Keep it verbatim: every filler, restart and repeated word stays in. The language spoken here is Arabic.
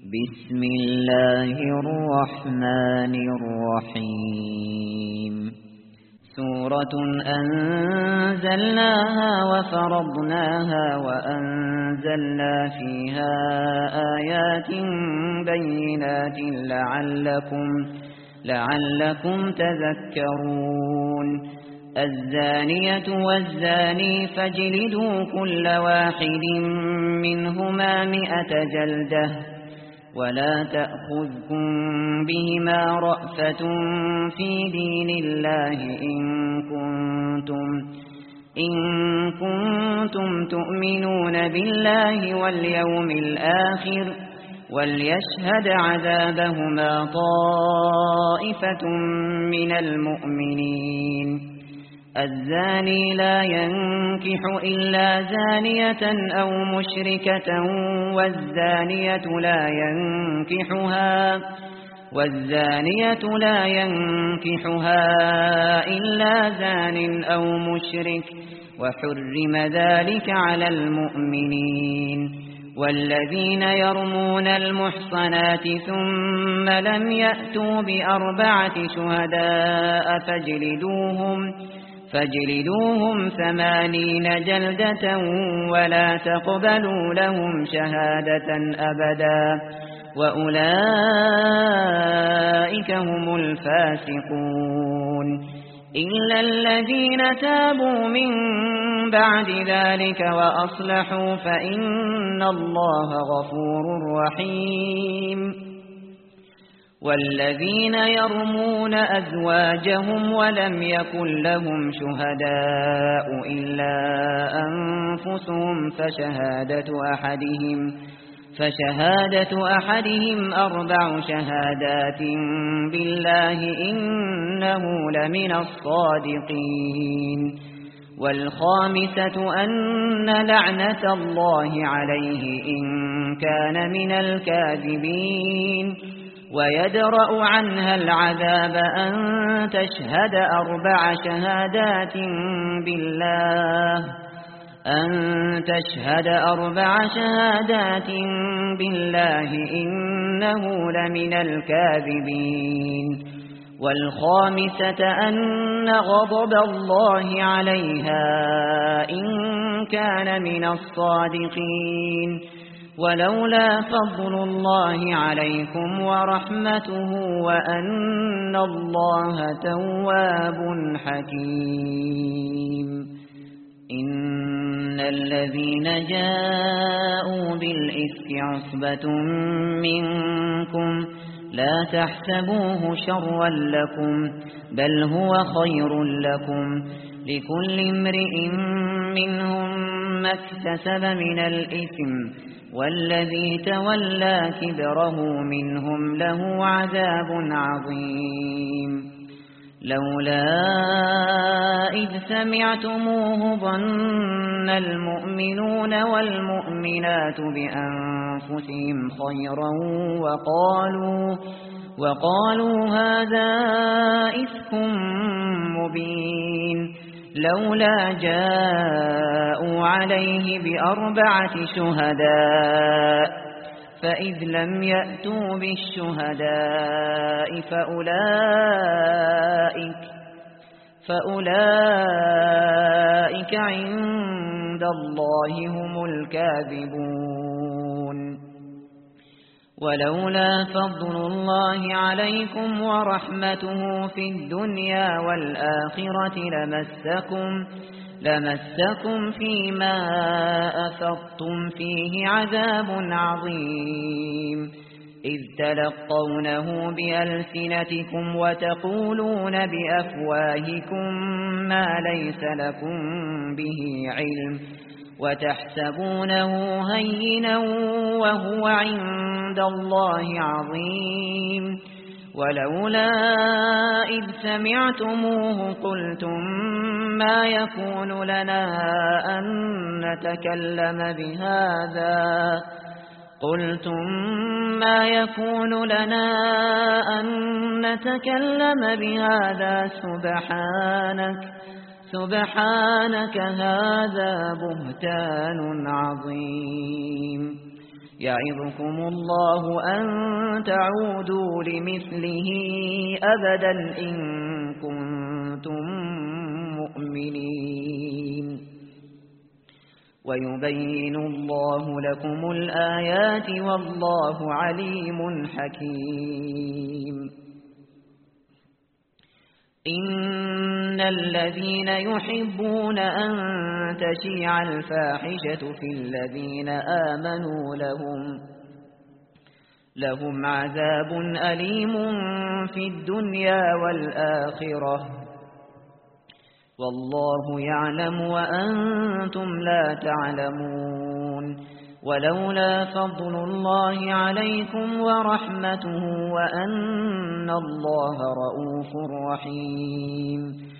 بسم الله الرحمن الرحيم سورة أنزلناها وفرضناها وأنزلنا فيها آيات بينات لعلكم, لعلكم تذكرون الزانية والزاني فاجلدوا كل واحد منهما مئة جلدة ولا تأخذكم بهما رأفة في دين الله إن كنتم, إن كنتم تؤمنون بالله واليوم الآخر وليشهد عذابهما طائفة من المؤمنين الزاني لا ينكح إلا زانية أو مشركة والزانية لا ينكحها والزانية لا ينكحها إلا زان أو مشرك وحرم ذلك على المؤمنين والذين يرمون المحصنات ثم لم يأتوا بأربعة شهداء فاجلدوهم فاجلدوهم ثمانين جلدة ولا تقبلوا لهم شهادة أبدا وأولئك هم الفاسقون إلا الذين تابوا من بعد ذلك وأصلحوا فإن الله غفور رحيم والذين يرمون أزواجهم ولم يكن لهم شهداء إلا أنفسهم فشهادة أحدهم فشهادة أحدهم أربع شهادات بالله إنه لمن الصادقين والخامسة أن لعنة الله عليه إن كان من الكاذبين ويدرأ عنها العذاب أن تشهد أربع شهادات بالله أن تشهد أربع شهادات بالله إنه لمن الكاذبين والخامسة أن غضب الله عليها إن كان من الصادقين ولولا فضل الله عليكم ورحمته وأن الله تواب حكيم إن الذين جاءوا بالإفك عصبة منكم لا تحسبوه شرا لكم بل هو خير لكم لكل امرئ منهم ما اكتسب من الإثم والذي تولى كبره منهم له عذاب عظيم لولا إذ سمعتموه ظن المؤمنون والمؤمنات بأنفسهم خيرا وقالوا, وقالوا هذا إفك مبين لولا جاءوا عليه بأربعة شهداء فإذ لم يأتوا بالشهداء فأولئك, فأولئك عند الله هم الكاذبون ولولا فضل الله عليكم ورحمته في الدنيا والآخرة لمسكم لمسكم فيما أفضتم فيه عذاب عظيم إذ تلقونه بألسنتكم وتقولون بأفواهكم ما ليس لكم به علم وتحسبونه هينا وهو عند الله عظيم ولولا إذ سمعتموه قلتم ما يكون لنا أن نتكلم بهذا قلتم ما يكون لنا أن نتكلم بهذا سبحانك سبحانك هذا بهتان عظيم يعظكم الله أن تعودوا لمثله أبدا إن كنتم مؤمنين ويبين الله لكم الآيات والله عليم حكيم إن الذين يحبون أن تشيع الفاحشة في الذين آمنوا لهم لهم عذاب أليم في الدنيا والآخرة والله يعلم وأنتم لا تعلمون ولولا فضل الله عليكم ورحمته وأن الله رؤوف رحيم